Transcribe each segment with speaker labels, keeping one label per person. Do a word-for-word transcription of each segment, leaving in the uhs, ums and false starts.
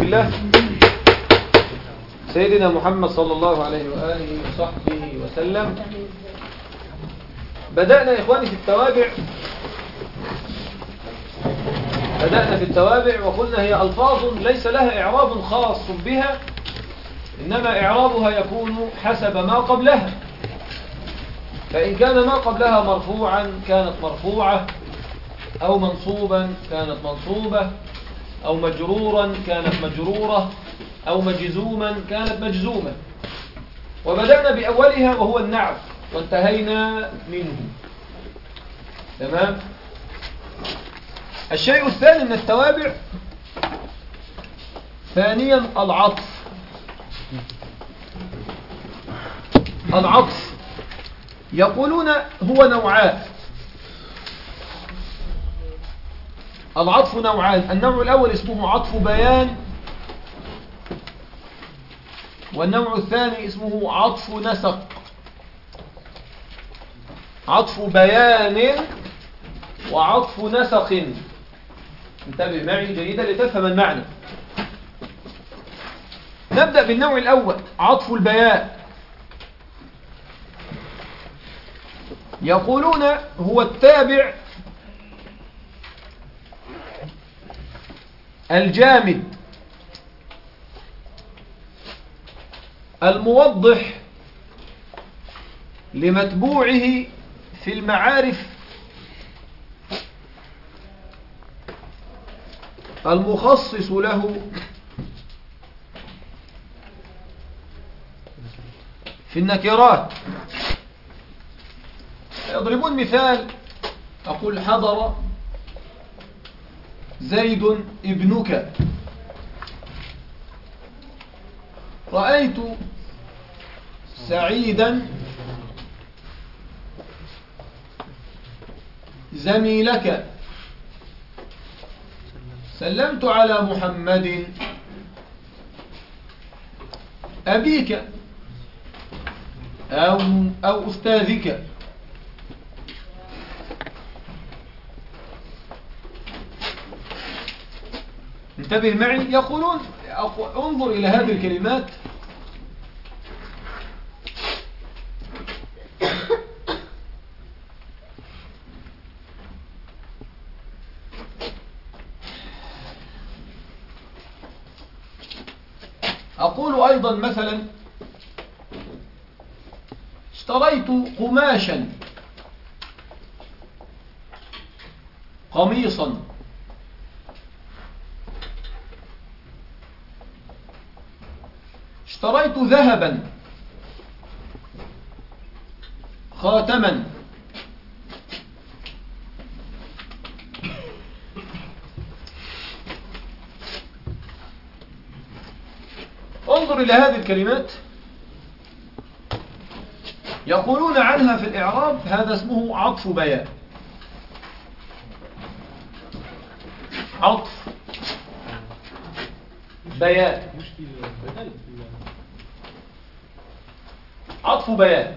Speaker 1: الله سيدنا محمد صلى الله عليه وآله وصحبه وسلم. بدأنا يا إخواني في التوابع بدأنا في التوابع وقلنا هي ألفاظ ليس لها إعراب خاص بها، إنما إعرابها يكون حسب ما قبلها. فإن كان ما قبلها مرفوعا كانت مرفوعة، أو منصوبا كانت منصوبة، أو مجرورا كانت مجرورة، أو مجزوما كانت مجزومة. وبدأنا بأولها وهو النعت وانتهينا منه. تمام. الشيء الثاني من التوابع ثانيا العطف. العطف يقولون هو نوعان. العطف نوعان، النوع الأول اسمه عطف بيان، والنوع الثاني اسمه عطف نسق. عطف بيان وعطف نسق. انتبه معي جيدا لتفهم المعنى. نبدأ بالنوع الأول عطف البيان. يقولون هو التابع الجامد الموضح لمتبوعه في المعارف المخصص له في النكرات. يضربون مثال، أقول حضر زيد ابنك، رأيت سعيدا زميلك، سلمت على محمد أبيك أو, أو أستاذك. انتبه معي. يقولون انظر إلى هذه الكلمات. أقول أيضا مثلا اشتريت قماشا قميصا، اشتريت ذهبا خاتما، انظر إلى هذه الكلمات. يقولون عنها في الإعراب هذا اسمه عطف بيان. عطف بيان، عطف بيان.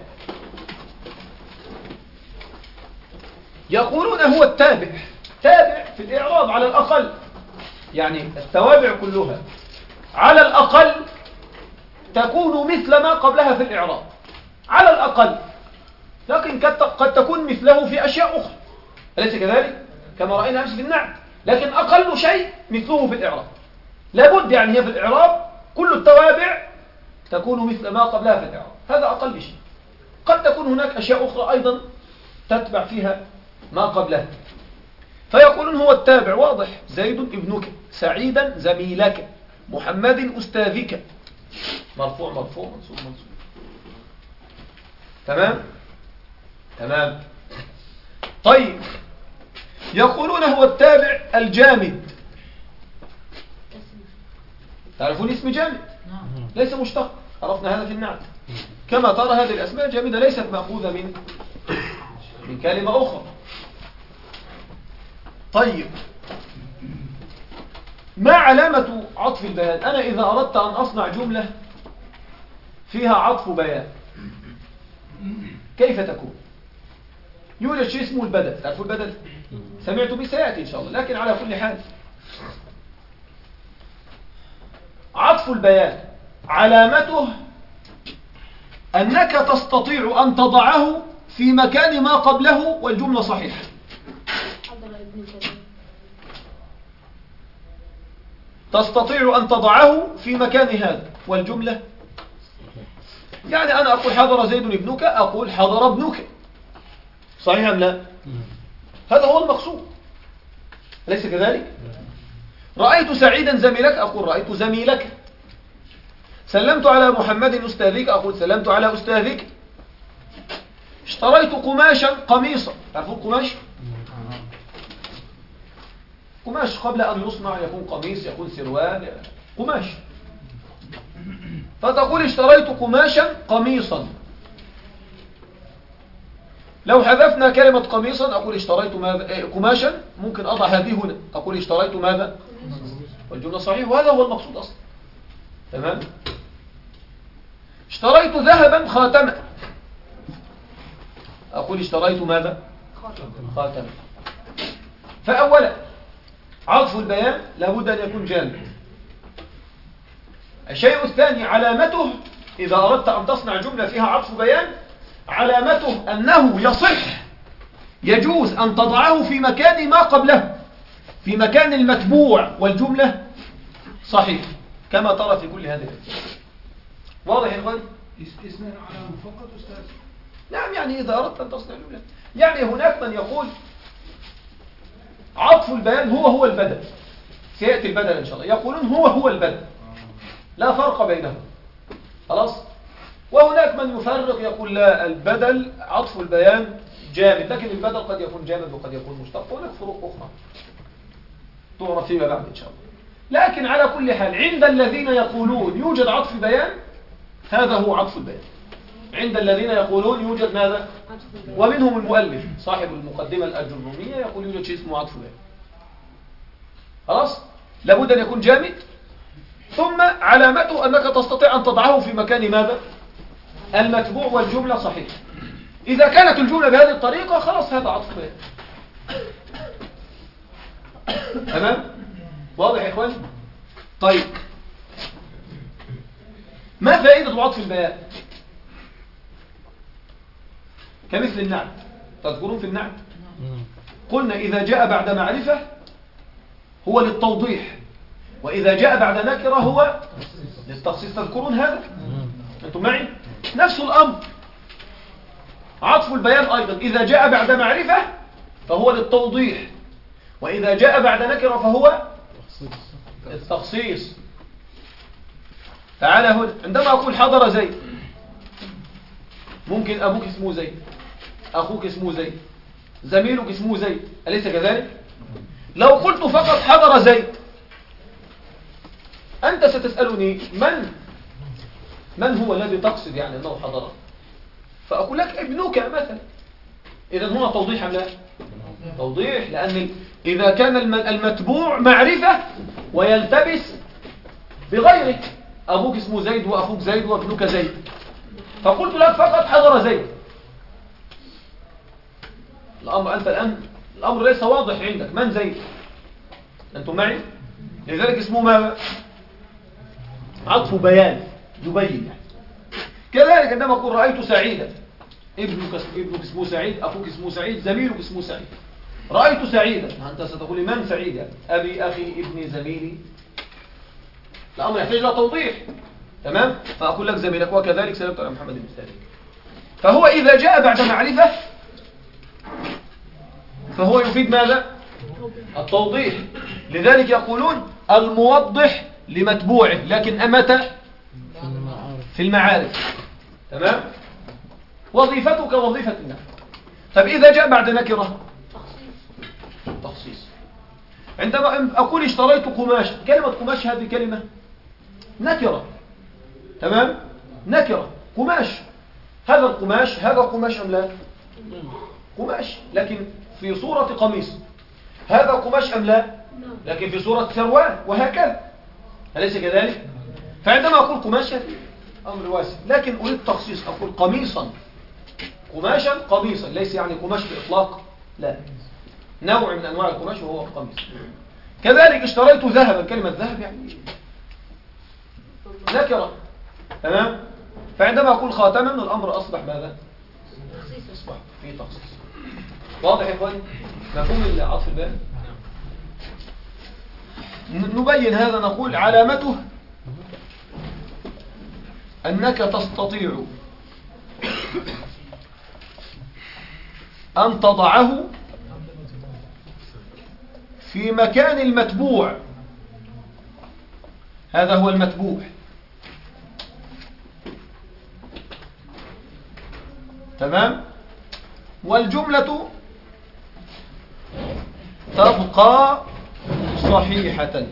Speaker 1: يقولون هو التابع. تابع في الإعراب على الأقل، يعني التوابع كلها على الأقل تكون مثل ما قبلها في الإعراب على الأقل، لكن قد تكون مثله في أشياء أخرى، أليس كذلك؟ كما رأينا أمس في النعت. لكن أقل شيء مثله في الإعراب. لابد يعني هي في الإعراب كل التوابع تكون مثل ما قبلها في الإعراب، هذا أقل شيء. قد تكون هناك أشياء أخرى أيضا تتبع فيها ما قبلها. فيقولون هو التابع واضح، زيد ابنك، سعيدا زميلك، محمد أستاذك، مرفوع مرفوع منصوب منصوب. تمام تمام. طيب، يقولون هو التابع الجامد. تعرفون اسم جامد ليس مشتق، عرفنا هذا في النعت. كما ترى هذه الأسماء الجامدة ليست مأخوذة من من كلمة أخرى. طيب، ما علامة عطف البيان؟ أنا إذا أردت أن أصنع جملة فيها عطف بيان كيف تكون؟ يوجد شيء اسمه البدل. تعرفوا البدل؟ سمعت به سيأتي إن شاء الله. لكن على كل حال عطف البيان علامته أنك تستطيع أن تضعه في مكان ما قبله والجملة صحيحة. تستطيع أن تضعه في مكان هذا والجملة، يعني أنا أقول حضر زيد ابنك، أقول حضر ابنك، صحيح أم لا؟ هذا هو المقصود، أليس كذلك؟ رأيت سعيدا زميلك، أقول رأيت زميلك. سلمت على محمد أستاذك، أقول سلمت على أستاذك. اشتريت قماشا قميصا، تعرفون قماش؟ قماش قبل أن يصنع يكون قميص، يكون سروال، قماش. فتقول اشتريت قماشا قميصا. لو حذفنا كلمة قميصا أقول اشتريت ماذا؟ قماشا، ممكن أضع هذه هنا، أقول اشتريت ماذا؟ والجملة صحيح، وهذا هو المقصود أصلا. تمام؟ اشتريت ذهبا خاتما، أقول اشتريت ماذا؟ خاتما. فأولا عطف البيان لابد أن يكون جامد. الشيء الثاني علامته، إذا أردت أن تصنع جملة فيها عطف بيان، علامته أنه يصح، يجوز أن تضعه في مكان ما قبله، في مكان المتبوع والجملة صحيح، كما ترى في كل هذه الأمثلة. واضح يا إخواني؟
Speaker 2: اسمه علامة فقط أستاذ؟
Speaker 1: نعم، يعني إذا أردت أن تصنع جملة، يعني هناك من يقول عطف البيان هو هو البدل، سيأتي البدل إن شاء الله، يقولون هو هو البدل، لا فرق بينهم، خلاص. وهناك من يفرق يقول لا، البدل عطف البيان جامد، لكن البدل قد يكون جامد وقد يكون مشتق، وهناك فروق أخرى تعرف فيما بعد إن شاء الله. لكن على كل حال عند الذين يقولون يوجد عطف بيان، هذا هو عطف البيان. عند الذين يقولون يوجد ماذا؟ ومنهم المؤلف صاحب المقدمة الأجرومية يقول يوجد شيء اسمه عطف بيان. خلاص، لابد أن يكون جامد، ثم علامته أنك تستطيع أن تضعه في مكان ماذا؟ المتبوع والجملة صحيح. إذا كانت الجملة بهذه الطريقة خلاص هذا عطف بيان. تمام؟ واضح يا إخواني؟ طيب، ما فائدة عطف البيان؟ كمثل النعت، تذكرون في النعت قلنا إذا جاء بعد معرفة هو للتوضيح، وإذا جاء بعد نكرة هو للتخصيص. تذكرون هذا؟ أنتم معي؟ نفس الأمر عطف البيان أيضا، إذا جاء بعد معرفة فهو للتوضيح، وإذا جاء بعد نكرة فهو للتخصيص. تعالى هنا، عندما أقول حضر زيد، ممكن أبوك اسمه زيد، أخوك اسمه زيد، زميلك اسمه زيد، أليس كذلك؟ لو قلت فقط حضر زيد، أنت ستسألني من من هو الذي تقصد يعني أنه حضر؟ فأقول لك ابنك مثلا. إذا هنا توضيح أم لا؟ توضيح، لأن إذا كان المتبوع معرفة ويلتبس بغيرك، أبوك اسمه زيد وأخوك زيد وابنك زيد، فقلت لك فقط حضر زيد، الأمر أنت الآن الأمر ليس واضح عندك، من زيد؟ أنتم معي؟ لذلك اسمه ماذا؟ عطف بيان، يبين يعني. كذلك عندما أقول رأيت سعيدا، ابنك ابنك اسمه سعيد، أخوك اسمه سعيد، زميلك اسمه سعيد. رأيت سعيدا، أنت ستقول من سعيد يعني؟ أبي، أخي، ابني، زميلي. الأمر يحتاج إلى توضيح، تمام؟ فأقول لك زميلك، وكذلك سلمت على محمد بن سعيد. فهو إذا جاء بعد معرفة فهو يفيد ماذا؟ التوضيح. لذلك يقولون الموضح لمتبوعه، لكن أمتى؟ في المعارف. تمام؟ وظيفتك وظيفة النحو. طب إذا جاء بعد نكرة؟ تخصيص. عندما أقول اشتريت قماش، كلمة قماش هذه كلمة نكرة، تمام؟ نكرة، قماش، هذا القماش، هذا قماش أم لا؟ قماش، لكن في صورة قميص. هذا قماش أم لا؟ لكن في صورة سروال، وهكذا، أليس كذلك؟ فعندما أقول قماش أمر واسع، لكن أريد تخصيص، أقول قميصا، قماشا قميصا، ليس يعني قماش بإطلاق، لا، نوع من أنواع القماش وهو القميص. كذلك اشتريت ذهبا، كلمة ذهب يعني نكرة. تمام. فعندما أقول خاتما الأمر أصبح ماذا؟ أصبح في تخصيص. واضح يا إخواني؟ مفهوم عطف البيان؟ نبين هذا، نقول علامته أنك تستطيع أن تضعه في مكان المتبوع. هذا هو المتبوع. تمام. والجملة تبقى صحيحة.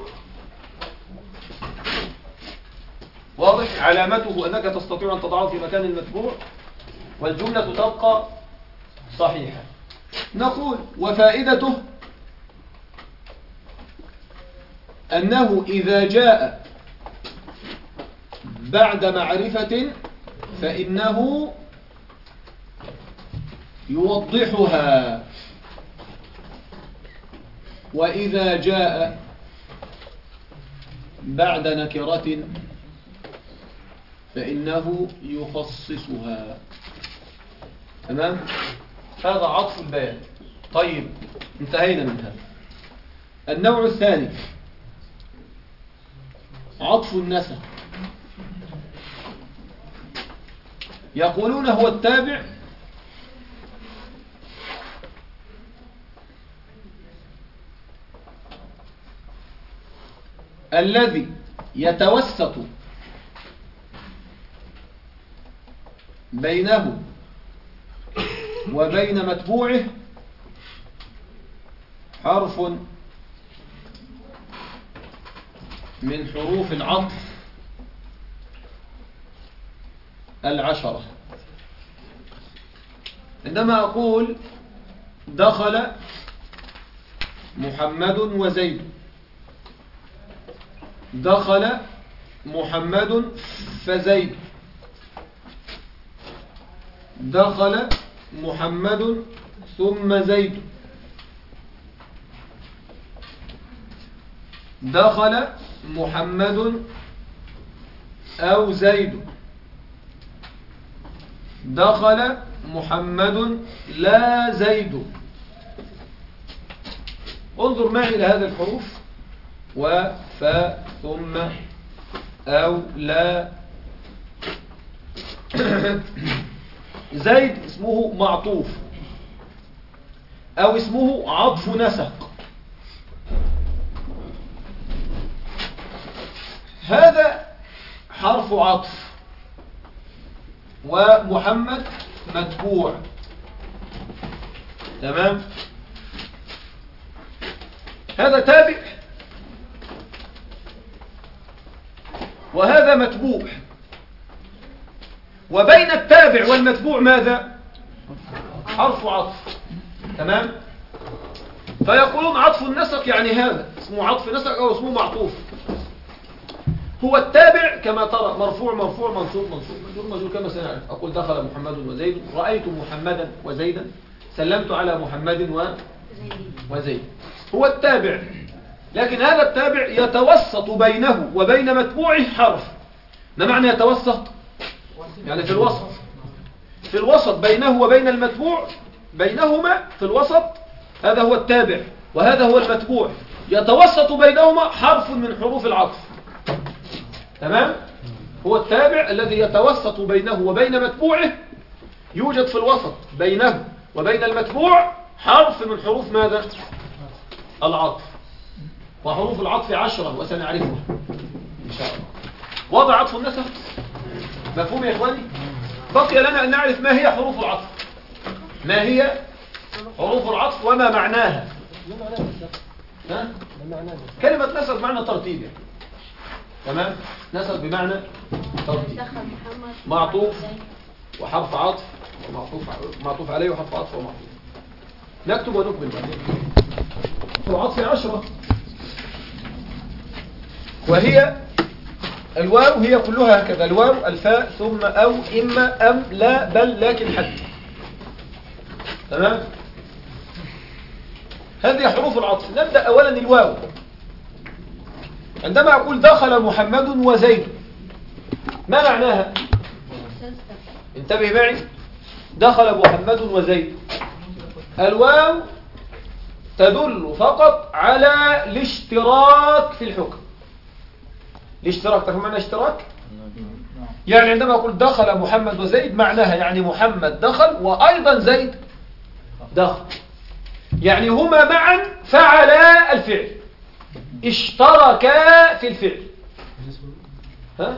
Speaker 1: واضح؟ علامته أنك تستطيع أن تضعه في مكان المتبوع والجملة تبقى صحيحة. نقول وفائدته أنه إذا جاء بعد معرفة فإنه يوضحها، وإذا جاء بعد نكرة فإنه يخصصها. تمام. هذا عطف البيان. طيب انتهينا من هذا. النوع الثاني عطف النسق. يقولون هو التابع الذي يتوسط بينه وبين متبوعه حرف من حروف العطف العشرة. عندما أقول دخل محمد وزيد، دخل محمد فزيد، دخل محمد ثم زيد، دخل محمد أو زيد، دخل محمد لا زيد. انظر معي إلى هذه الحروف وف ثم أو لا. زيد اسمه معطوف أو اسمه عطف نسق. هذا حرف عطف ومحمد متبوع. تمام. هذا تابع وهذا متبوع، وبين التابع والمتبوع ماذا؟ حرف عطف. تمام. فيقولون عطف النسق يعني هذا اسمه عطف نسق أو اسمه معطوف. هو التابع كما ترى مرفوع مرفوع منصوب منصوب مجرور مجرور كما سنعرف. أقول دخل محمد وزيد، رأيت محمدا وزيدا، سلمت على محمد و... وزيد. هو التابع، لكن هذا التابع يتوسط بينه وبين متبوعه حرف. ما معنى يتوسط؟ يعني في الوسط، في الوسط بينه وبين المتبوع، بينهما في الوسط. هذا هو التابع وهذا هو المتبوع، يتوسط بينهما حرف من حروف العطف. تمام. هو التابع الذي يتوسط بينه وبين متبوعه، يوجد في الوسط بينه وبين المتبوع حرف من حروف ماذا؟ العطف. وحروف العطف عشرة وسنعرفها إن شاء الله. وضع عطف النسق مفهوم يا إخواني؟ بقي لنا أن نعرف ما هي حروف العطف. ما هي حروف العطف وما معناها؟ ها؟ كلمة نسق معنى ترتيب. تمام. نسق بمعنى ترتيب. معطوف وحرف عطف ومعطوف معطوف عليه وحرف عطف ومعطوف. نكتب ونكمل بعدين. العطف عشرة، وهي الواو هي كلها هكذا، الواو الفاء ثم أو إما أم لا بل لكن حتى. تمام. هذه حروف العطف. نبدأ أولا الواو. عندما أقول دخل محمد وزيد، ما معناها؟ انتبه معي. دخل محمد وزيد، الواو تدل فقط على الاشتراك في الحكم. الاشتراك، تفهم معنى اشتراك؟ يعني عندما أقول دخل محمد وزيد معناها يعني محمد دخل وأيضا زيد دخل، يعني هما معا فعلا الفعل، اشتركا في الفعل. ها؟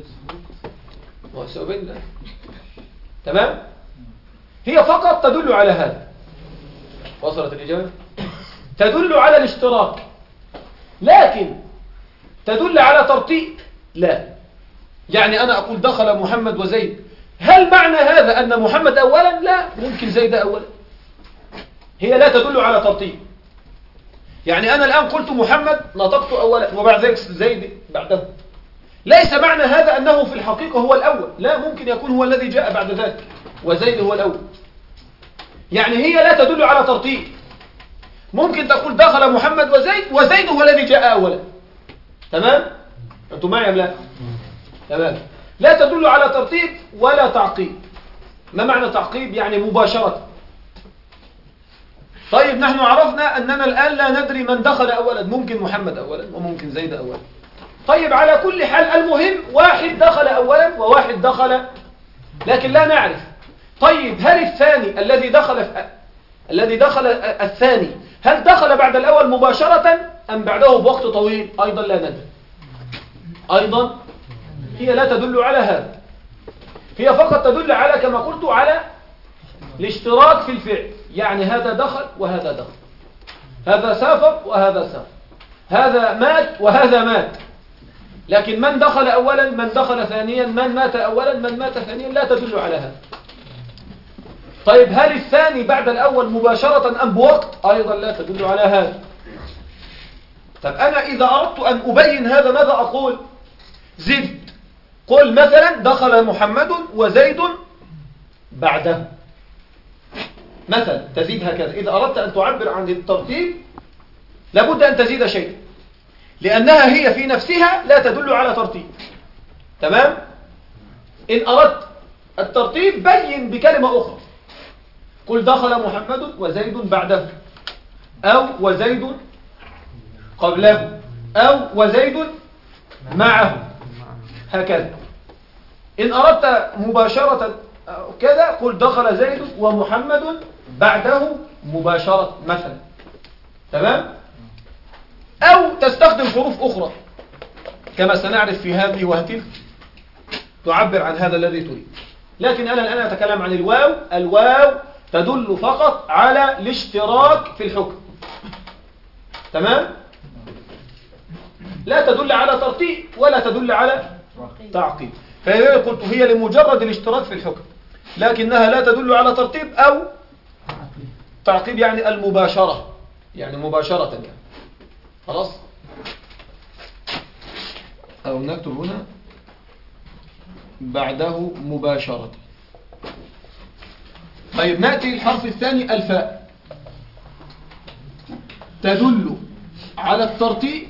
Speaker 1: وسأبين. تمام؟ هي فقط تدل على هذا. وصلت الإجابة؟ تدل على الاشتراك، لكن تدل على ترتيب لا. يعني أنا أقول دخل محمد وزيد، هل معنى هذا أن محمد أولا؟ لا، ممكن زيد أولا. هي لا تدل على ترتيب. يعني أنا الآن قلت محمد نطقت أولا وبعد ذلك زيد بعده، ليس معنى هذا أنه في الحقيقة هو الأول، لا، ممكن يكون هو الذي جاء بعد ذلك وزيد هو الأول. يعني هي لا تدل على ترتيب. ممكن تقول دخل محمد وزيد وزيد هو الذي جاء أولا. تمام؟ أنتم معي أم لا؟ تمام. لا تدل على ترتيب ولا تعقيب. ما معنى تعقيب؟ يعني مباشرة. طيب نحن عرفنا أننا الآن لا ندري من دخل أولا، ممكن محمد أولا وممكن زيد أولا. طيب على كل حال المهم واحد دخل أولا وواحد دخل، لكن لا نعرف. طيب هل الثاني الذي دخل في الذي دخل الثاني هل دخل بعد الأول مباشرة أم بعده بوقت طويل؟ أيضا لا ندري. أيضا هي لا تدل على هذا، هي فقط تدل على كما قلت على الاشتراك في الفعل. يعني هذا دخل وهذا دخل، هذا سافر وهذا سافر، هذا مات وهذا مات. لكن من دخل أولا، من دخل ثانيا، من مات أولا، من مات ثانيا، لا تدل على هذا. طيب هل الثاني بعد الأول مباشرة أم بوقت؟ أيضا لا تدل على هذا. طب أنا إذا أردت أن أبين هذا ماذا أقول؟ زد. قل مثلا دخل محمد وزيد بعده مثلا، تزيد هكذا. إذا أردت أن تعبر عن الترتيب لابد أن تزيد شيء، لأنها هي في نفسها لا تدل على ترتيب. تمام؟ إن أردت الترتيب بين بكلمة أخرى، قل دخل محمد وزيد بعده، أو وزيد قبله، أو وزيد معه، هكذا. إن أردت مباشرة كذا قل دخل زيد ومحمد بعده مباشرة مثلا. تمام؟ أو تستخدم حروف أخرى كما سنعرف في هذه وهتلك تعبر عن هذا الذي تريد. لكن أنا الآن أتكلم عن الواو. الواو تدل فقط على الاشتراك في الحكم. تمام؟ لا تدل على ترتيب ولا تدل على تعقيب. فهي قلت هي لمجرد الاشتراك في الحكم، لكنها لا تدل على ترتيب أو تعقيب، يعني المباشرة، يعني مباشرة يعني. خلاص؟ أو نكتب هنا بعده مباشرة. طيب نأتي الحرف الثاني الفاء، تدل على الترتيب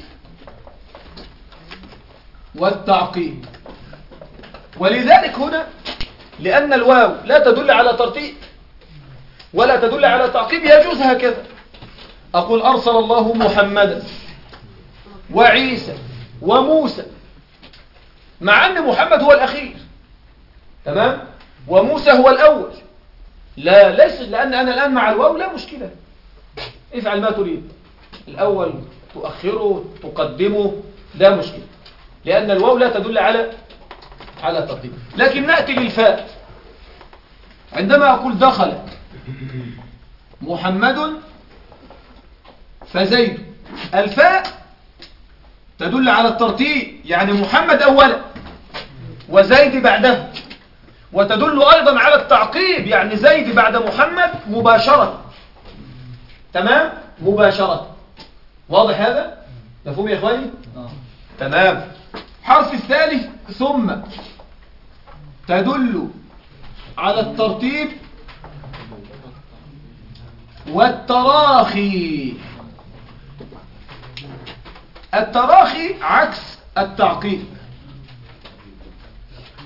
Speaker 1: والتعقيب. ولذلك هنا لأن الواو لا تدل على ترتيب ولا تدل على تعقيب يجوز هكذا. أقول أرسل الله محمدا وعيسى وموسى، مع أن محمد هو الأخير، تمام، وموسى هو الأول. لا، ليس، لأن أنا الآن مع الواو لا مشكلة، افعل ما تريد، الأول تؤخره تقدمه لا مشكلة، لأن الواو لا تدل على على ترتيب. لكن نأتي للفاء. عندما أقول دخل محمد فزيد، الفاء تدل على الترتيب، يعني محمد أولا وزيد بعده، وتدل أيضا على التعقيب، يعني زيد بعد محمد مباشرة. تمام؟ مباشرة. واضح هذا؟ مفهوم يا إخواني؟ تمام. حرف الثالث ثم، تدل على الترتيب والتراخي. التراخي عكس التعقيب.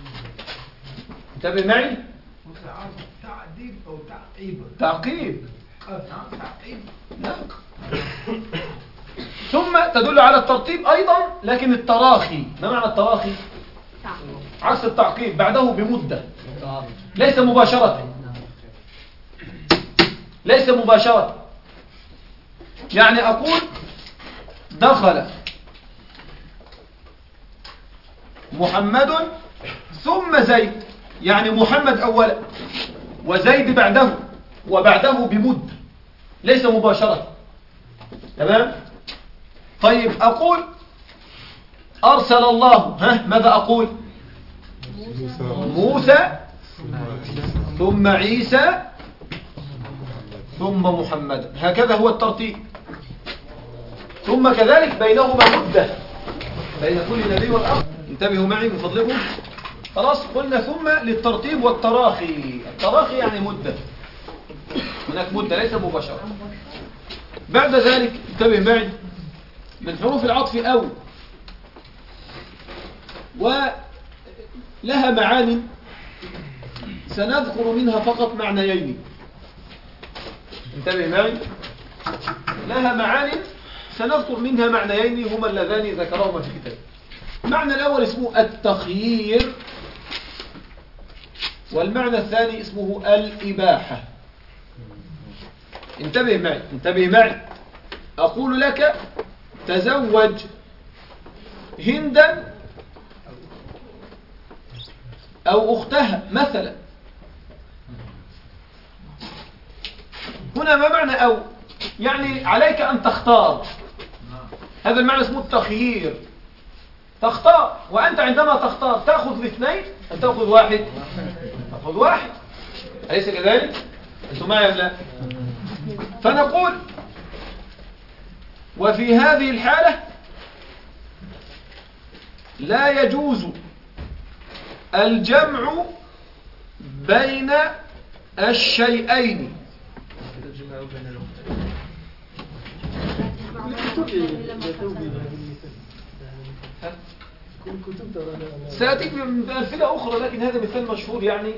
Speaker 1: انتبه معي.
Speaker 2: تعديل أو تعقيب.
Speaker 1: تعقيب.
Speaker 2: آه، تعقيب.
Speaker 1: نعم. ثم تدل على الترتيب أيضا، لكن التراخي. ما معنى التراخي؟ عكس التعقيب، بعده بمدة، ليس مباشرة، ليس مباشرة. يعني أقول دخل محمد ثم زيد، يعني محمد أولا وزيد بعده، وبعده بمدة، ليس مباشرة. تمام؟ طيب أقول أرسل الله، ها ماذا أقول؟ موسى ثم عيسى ثم محمد، هكذا هو الترتيب. ثم كذلك بينهما مدة بين كل نبي والآخر. انتبهوا معي من فضلكم. خلاص قلنا ثم للترتيب والتراخي. التراخي يعني مدة، هناك مدة ليس مباشرة. بعد ذلك انتبه معي، من حروف العطف أو، ولها معاني سنذكر منها فقط معنيين. انتبه معي، لها معاني سنذكر منها معنيين هما اللذان ذكرهما في الكتاب. المعنى الأول اسمه التخيير، والمعنى الثاني اسمه الإباحة. انتبه معي، انتبه معي. أقول لك تزوج هندا أو أختها مثلا. هنا ما معنى أو؟ يعني عليك أن تختار. هذا المعنى اسمه التخيير، تختار. وأنت عندما تختار تأخذ الاثنين أن تأخذ واحد، تأخذ واحد، أليس كذلك؟ أنتم معي أم لا؟ فنقول وفي هذه الحالة لا يجوز الجمع بين الشيئين. سأتيك بأمثلة أخرى، لكن هذا مثال مشهور يعني.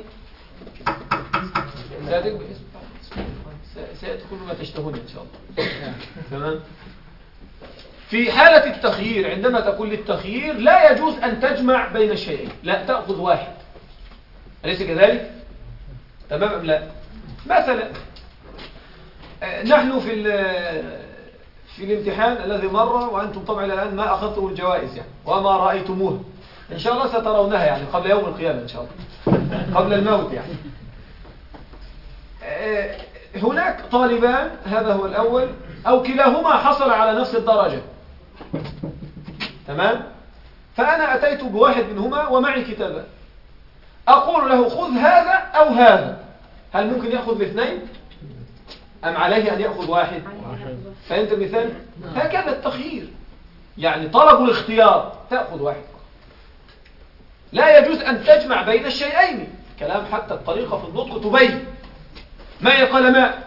Speaker 1: سأتيك سيأتي كل ما تشتهون إن شاء الله. تمام. في حالة التخيير، عندما تقول للتخيير لا يجوز أن تجمع بين الشيئين، لا تأخذ واحد، أليس كذلك؟ تمام أم لا؟ مثلا نحن في في الامتحان الذي مر، وأنتم طبعا الآن ما أخذتم الجوائز يعني وما رأيتموها، إن شاء الله سترونها يعني قبل يوم القيامة إن شاء الله، قبل الموت يعني. هناك طالبان، هذا هو الأول أو كلاهما حصل على نفس الدرجة. تمام؟ فأنا أتيت بواحد منهما ومعي كتابان، أقول له خذ هذا أو هذا، هل ممكن يأخذ الاثنين أم عليه أن يأخذ واحد؟ فهمت المثال؟ هكذا التخيير، يعني طلب الاختيار، تأخذ واحد. لا يجوز أن تجمع بين الشيئين، كلام حتى الطريقة في النطق تبين. معي قلماء،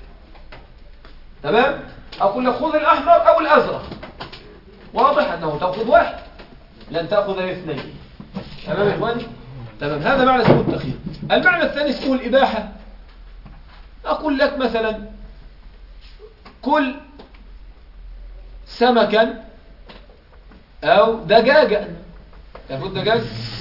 Speaker 1: تمام؟ أقول لك خذ الأحمر أو الأزرق، واضح أنه تأخذ واحد، لن تأخذ الاثنين. تمام يا إخواني؟ تمام. هذا معنى اسمه التخيير. المعنى الثاني اسمه الإباحة. أقول لك مثلا كل سمكا أو دجاجا. تأخذ دجاج؟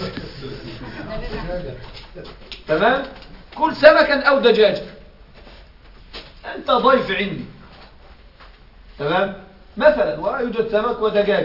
Speaker 1: تمام؟ كل سمكا أو دجاجا. أنت ضيف عندي، تمام؟ مثلا ويوجد سمك ودجاج،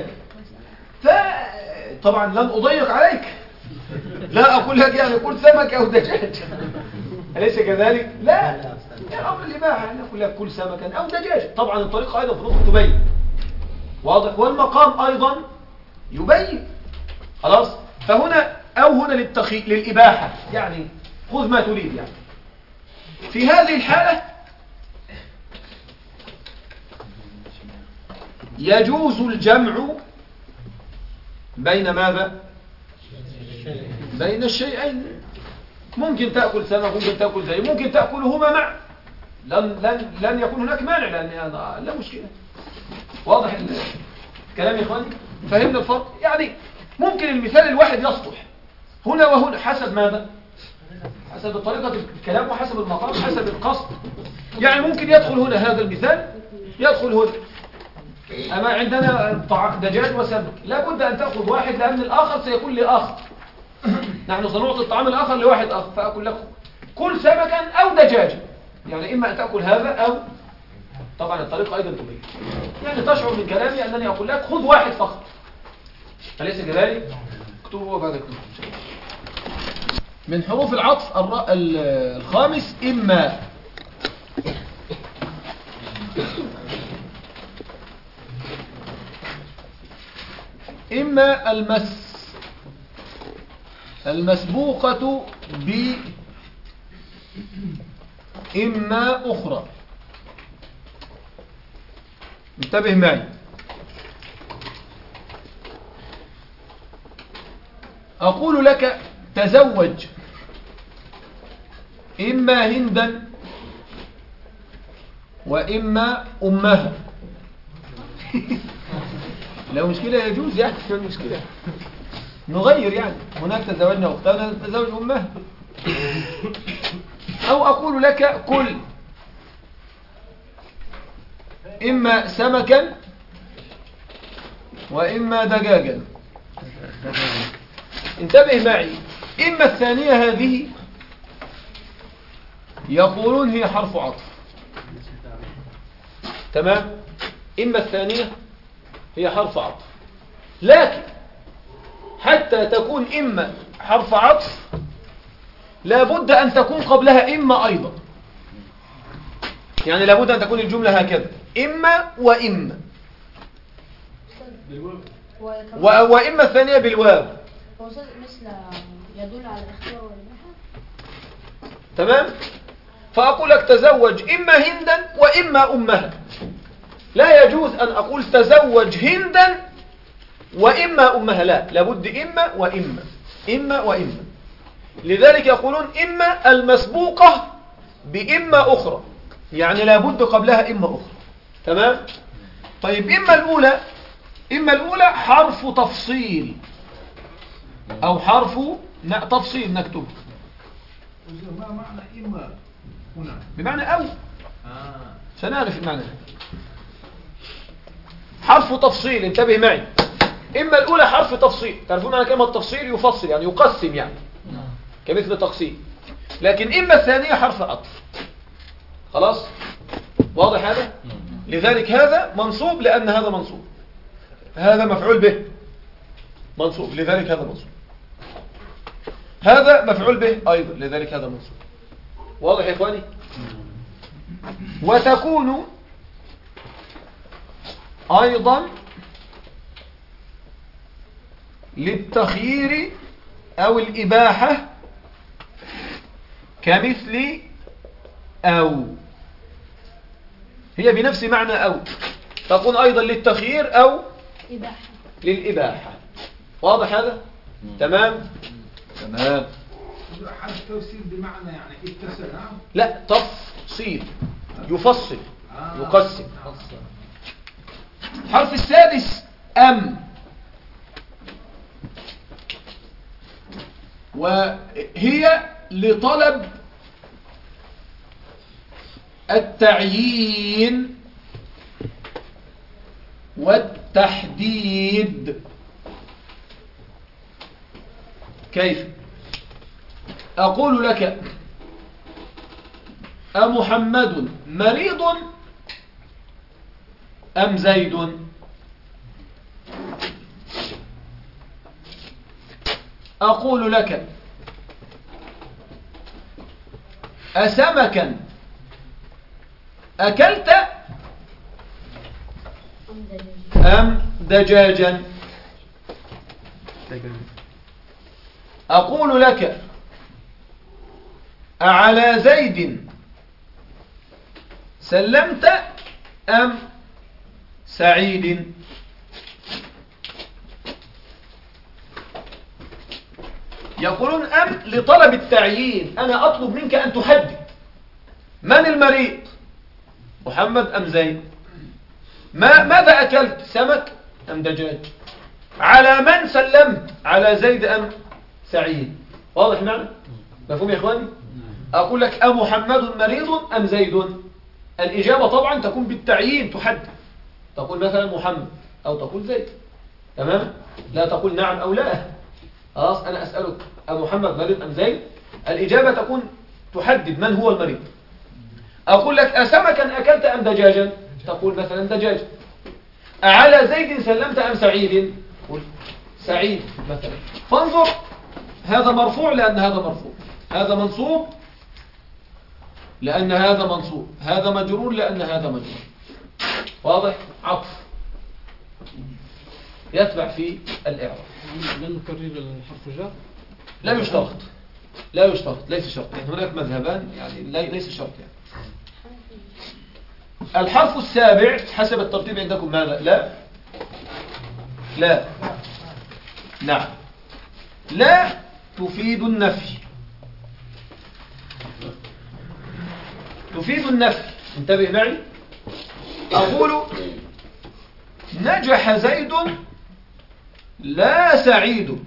Speaker 1: فطبعا لن أضيق عليك، لا أقول لك يعني كل سمك أو دجاج، أليس كذلك؟ لا، الأمر الإباحة أن أقول لك كل سمكا أو دجاج. طبعا الطريقة أيضا في النطق تبين، واضح، والمقام أيضا يبين. خلاص؟ فهنا أو هنا للتخي... للإباحة، يعني خذ ما تريد يعني. في هذه الحالة يجوز الجمع بين ماذا؟ بين الشيئين. ممكن تأكل سمك، ممكن تأكل زي، ممكن تأكلهما مع، لن, لن, لن يكون هناك مانع، لأن لا مشكلة. واضح الكلام يا إخواني؟ فهمنا الفرق؟ يعني ممكن المثال الواحد يصلح هنا وهنا حسب ماذا؟ حسب طريقة الكلام وحسب المقام حسب القصد. يعني ممكن يدخل هنا هذا المثال، يدخل هنا أما عندنا دجاج وسمك، لا بد أن تأخذ واحد لأن الآخر سيكون لآخر. نحن سنعطي الطعام الآخر لواحد آخر، فأقول لكم كل سمكا أو دجاجا، يعني إما أن تأكل هذا أو طبعا الطريقة أيضا تبين، يعني تشعر من كلامي أنني أقول لك خذ واحد فقط، أليس كذلك؟ اكتبوا وبعد اكتبوا. من حروف العطف الخامس إما. إما المس المسبوقة ب إما أخرى. انتبه معي، أقول لك تزوج إما هندا وإما أمها. لو مشكلة يجوز، يعني شو المشكلة؟ نغير، يعني هناك تزوجنا أختنا نتزوج أمها. أو أقول لك كل إما سمكا وإما دجاجا. انتبه معي، إما الثانية هذه يقولون هي حرف عطف، تمام؟ إما الثانية هي حرف عطف، لكن حتى تكون إما حرف عطف لابد أن تكون قبلها إما أيضا، يعني لابد أن تكون الجملة هكذا إما وإما و... وإما الثانية بالواو،
Speaker 3: مثل يدل على الاختيار والإباحة.
Speaker 1: تمام؟ فأقول لك تزوج إما هندا وإما أمها. لا يجوز أن أقول تزوج هندا وإما أمها، لا، لابد إما وإما، إما وإما. لذلك يقولون إما المسبوقة بإما أخرى، يعني لابد قبلها إما أخرى، تمام؟ طيب إما الأولى، إما الأولى حرف تفصيل أو حرف تفصيل نكتبه.
Speaker 2: ما معنى إما هنا؟
Speaker 1: بمعنى أو.
Speaker 2: آه.
Speaker 1: سنعرف المعنى. حرف تفصيل، انتبه معي. إما الأولى حرف تفصيل، تعرفون معنى كلمة تفصيل؟ يفصل، يعني يقسم، يعني كمثل تقسيم. لكن إما الثانية حرف عطف. خلاص؟ واضح هذا؟ لذلك هذا منصوب لأن هذا منصوب، هذا مفعول به منصوب، لذلك هذا منصوب، هذا مفعول به أيضا، لذلك هذا منصوب. واضح يا إخواني؟ وتكون أيضا للتخيير أو الإباحة كمثل أو، هي بنفس معنى أو، تكون أيضا للتخيير أو
Speaker 3: إباحة.
Speaker 1: للإباحة. واضح هذا؟ تمام؟ تمام.
Speaker 2: حرف توصيل بمعنى يعني اتصل، نعم؟
Speaker 1: لا، تفصيل، يفصل، يقسم. حرف السادس أم، وهي لطلب التعيين والتحديد. كيف؟ أقول لك أمحمد مريض أم زيد؟ أقول لك أسمكا أكلت أم دجاجا؟ أقول لك أعلى زيد سلمت أم سعيد؟ يقولون أم لطلب التعيين، أنا أطلب منك أن تحدد من المريض، محمد أم زيد؟ ما ماذا أكلت، سمك أم دجاج؟ على من سلمت، على زيد أم سعيد؟ واضح معنى؟ مفهوم يا إخواني؟ أقول لك أمحمد مريض أم زيد؟ الإجابة طبعا تكون بالتعيين، تحدد، تقول مثلا محمد أو تقول زيد، تمام؟ لا تقول نعم أو لا. خلاص، أنا أسألك أمحمد مريض أم زيد؟ الإجابة تكون تحدد من هو المريض. أقول لك أسمكا أكلت أم دجاجا؟ تقول مثلا دجاج. أعلى زيد سلمت أم سعيد؟ قل سعيد مثلا. فانظر، هذا مرفوع لأن هذا مرفوع، هذا منصوب لأن هذا منصوب، هذا مجرور لأن هذا مجرور. واضح؟ عطف يتبع في الإعراب.
Speaker 4: لن نكرر الحرف جاء؟
Speaker 1: لا يشترط، لا يشترط، ليس شرط. يعني هناك مذهبان، يعني ليس شرط. يعني الحرف السابع حسب الترتيب عندكم ماذا؟ لا لا نعم. لا تفيد النفي، تفيد النفي. انتبه معي. أقول نجح زيد لا سعيد.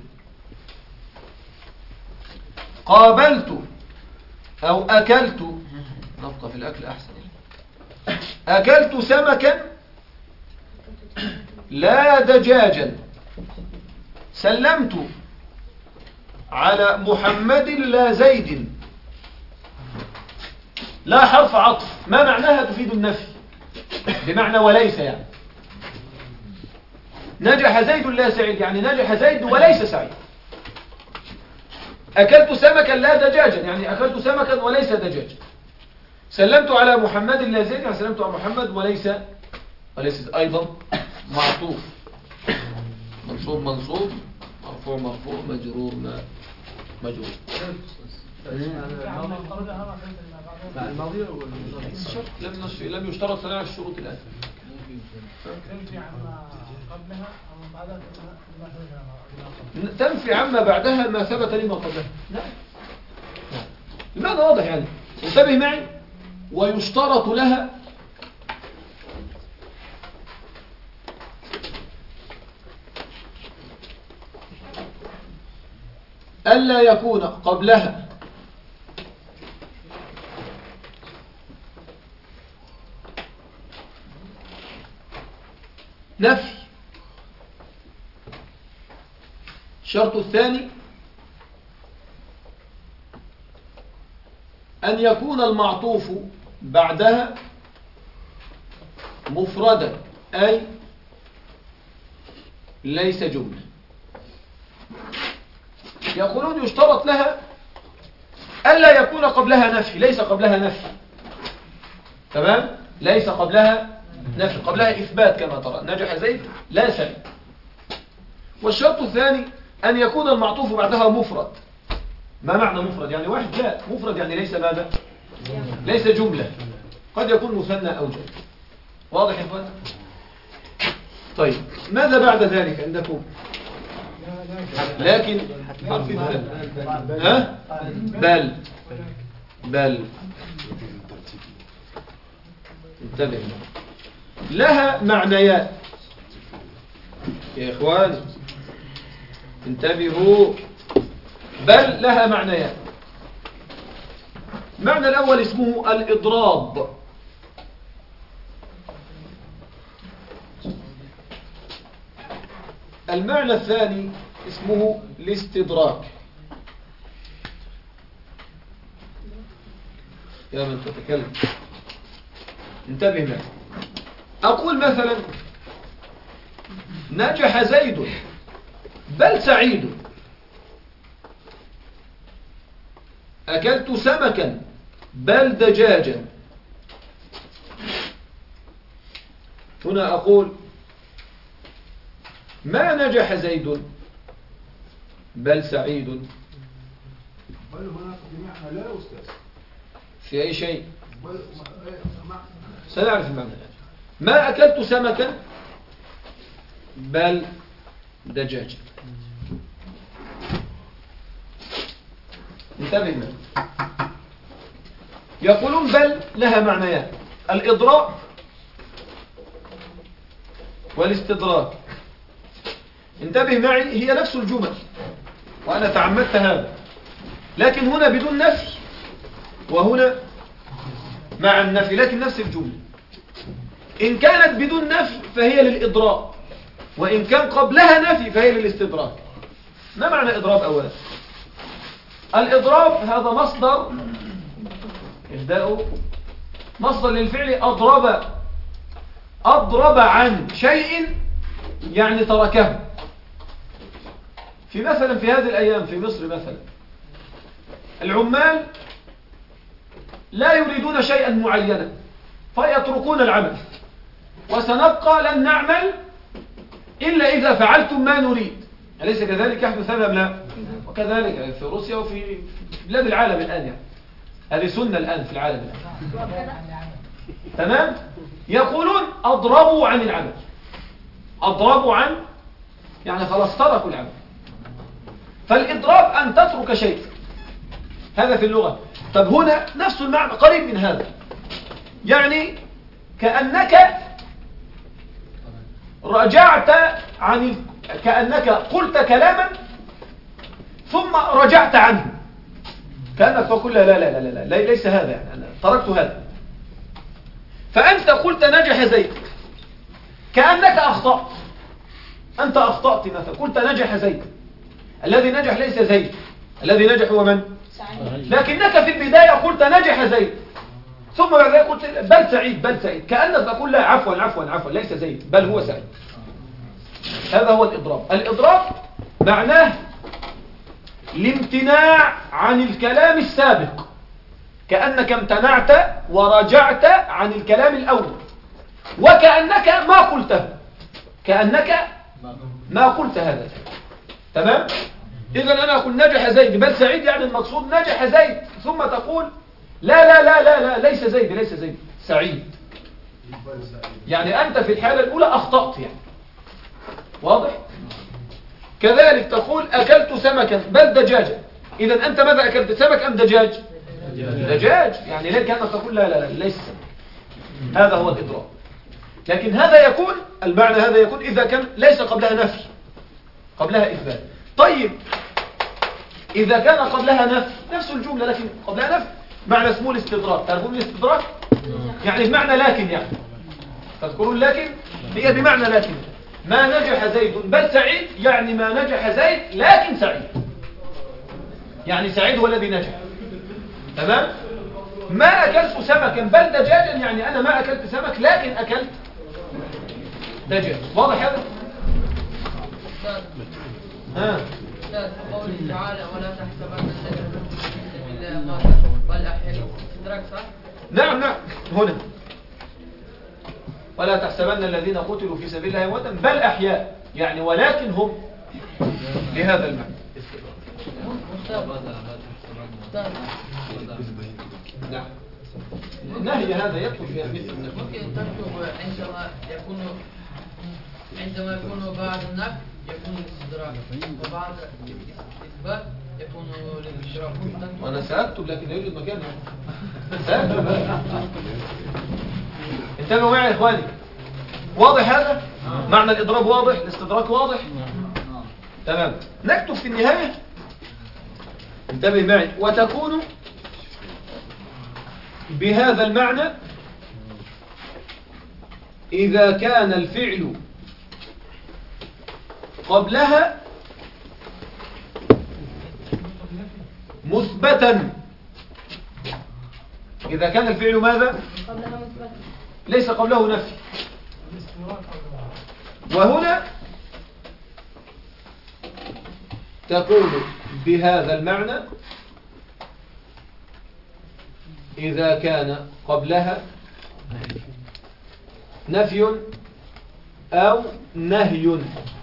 Speaker 1: قابلت أو أكلت، نبقى في الأكل أحسن، أكلت سمكا لا دجاجا. سلمت على محمد لا زيد. لا حرف عطف، ما معناها تفيد النفي؟ بمعنى وليس. يعني نجح زيد لا سعيد، يعني نجح زيد وليس سعيد. أكلت سمكا لا دجاجا، يعني أكلت سمكا وليس دجاجا. سلمت على محمد لا زيد، يعني سلمت على محمد وليس وليس أيضا معطوف، منصوب منصوب، مرفوع مرفوع، مجرور ما مجرور. لم نش... لم يشترط ثلاث الشروط الآن. تنفي عما بعدها ما ثبت لما قبلها. نعم. لماذا؟ واضح يعني. انتبه معي. ويشترط لها ألا يكون قبلها نفي. الشرط الثاني أن يكون المعطوف بعدها مفردا، أي ليس جملة. يقولون يشترط لها ألا يكون قبلها نفي، ليس قبلها نفي، تمام؟ ليس قبلها نفي، قبلها إثبات كما ترى، نجح زيد لا سعيد. والشرط الثاني أن يكون المعطوف بعدها مفرد. ما معنى مفرد؟ يعني واحد؟ لا، مفرد يعني ليس ماذا؟ ليس جملة، قد يكون مثنى أو جمع. واضح يا اخوان؟ طيب ماذا بعد ذلك عندكم؟ لكن حرف الثاني ها؟ بل بل انتبه، لها معنيان يا إخوان، انتبهوا. بل لها معنيان. المعنى الأول اسمه الإضراب. المعنى الثاني اسمه الاستدراك. يا من تتكلم انتبه معي. أقول مثلا نجح زيد بل سعيد. أكلت سمكا بل دجاجا. هنا أقول ما نجح زيد بل سعيد.
Speaker 2: بل هناك بمعنى لا أستاذ
Speaker 1: في أي شيء
Speaker 2: بل
Speaker 1: سنعرف المعنى. ما أكلت سمكا بل دجاجا. انتبه معي. يقولون بل لها معنيان، الإضراء والاستدراك. انتبه معي، هي نفس الجمل وأنا تعمدت هذا، لكن هنا بدون نفي وهنا مع النفي، لكن نفس الجملة. إن كانت بدون نفي فهي للإضراب، وإن كان قبلها نفي فهي للاستدراك. ما معنى إضراب أولا؟ الإضراب هذا مصدر إبداء مصدر للفعل أضرب. أضرب عن شيء يعني تركه. في مثلا في هذه الأيام في مصر مثلا العمال لا يريدون شيئا معينا فيتركون العمل، وسنبقى لن نعمل إلا إذا فعلتم ما نريد. أليس كذلك يحدث هذا أم لا؟ وكذلك في روسيا وفي بلاد العالم الآن، يعني هذه سنة الآن في العالم الآن. تمام؟ يقولون أضربوا عن العمل. أضربوا عن يعني خلاص تركوا العمل. فالإضراب أن تترك شيء، هذا في اللغة. طب هنا نفس المعنى قريب من هذا، يعني كأنك رجعت عن كأنك قلت كلاما ثم رجعت عنه، كأنك تقول لا لا لا لا لا ليس هذا، يعني أنا تركت هذا. فأنت قلت نجح زيد كأنك أخطأت، أنت أخطأت مثلا قلت نجح زيد. الذي نجح ليس زيد، الذي نجح هو من؟ سعيد. لكنك في البداية قلت نجح زيد، ثم بعد ذلك قلت بل سعيد بل سعيد، كأنك تقول لا عفوا عفوا عفوا ليس زيد بل هو سعيد. هذا هو الإضراب. الإضراب معناه الامتناع عن الكلام السابق، كأنك امتنعت ورجعت عن الكلام الأول، وكأنك ما قلته، كأنك ما قلت هذا. تمام؟ إذن أنا أقول نجح زيد بل سعيد، يعني المقصود نجح زيد، ثم تقول لا لا لا لا لا ليس زيد ليس زيد سعيد، يعني أنت في الحالة الأولى أخطأت، يعني واضح؟ كذلك تقول أكلت سمكا بل دجاجا، إذن أنت ماذا أكلت، سمك أم دجاج؟ دجاج، يعني لك أنك تقول لا لا لا ليس سمك. هذا هو الإضراب. لكن هذا يكون المعنى هذا يكون إذا كان ليس قبلها نفي، قبلها إثبات. طيب إذا كان قبلها نفي نفس الجملة لكن قبلها نفي، معنى اسمه الاستدراك. تعرفون الاستدراك؟ يعني بمعنى لكن، يعني تذكرون لكن هي بمعنى لكن. ما نجح زيد بل سعيد، يعني ما نجح زيد لكن سعيد، يعني سعيد هو الذي نجح. تمام؟ ما أكلت سمكا بل دجاجا، يعني أنا ما أكلت سمك لكن أكلت دجاج. واضح هذا؟ ها
Speaker 5: قوله تعالى ولا تحسبن الذين في سبيل الله بل أحياء، استدراك صح؟
Speaker 1: نعم نعم، هنا ولا تحسبن الذين قتلوا في سبيل الله أمواتا بل أحياء، يعني ولكن هم لهذا المعنى. نعم، النهي هذا يدخل فيها مثل
Speaker 5: ممكن تكتب عندما يكون عندما يكون بعد النفي يكون الاستدراك، وبعد الإثبات يكون الاشراك.
Speaker 1: وأنا سأكتب لكن لا يوجد مكان، سأكتب. انتبهوا معي يا إخواني، واضح هذا؟ معنى الإضراب واضح، الاستدراك واضح. تمام، نكتب في النهاية. انتبه معي، وتكون بهذا المعنى إذا كان الفعل قبلها مثبتا. إذا كان الفعل ماذا؟
Speaker 3: قبلها مثبت.
Speaker 1: ليس قبله نفي. وهنا تقول بهذا المعنى إذا كان قبلها نفي أو نهي.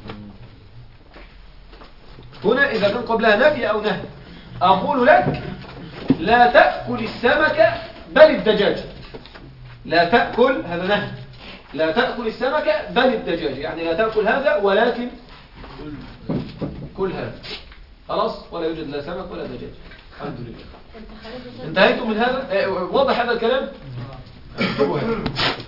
Speaker 1: هنا إذا كان قبلها نفي أو نهي أقول لك لا تأكل السمك بل الدجاج. لا تأكل، هذا نهي. لا تأكل السمك بل الدجاج، يعني لا تأكل هذا ولكن كل هذا. خلاص، ولا يوجد لا سمك ولا دجاج. الحمد لله. انتهيتم من هذا؟ واضح هذا الكلام؟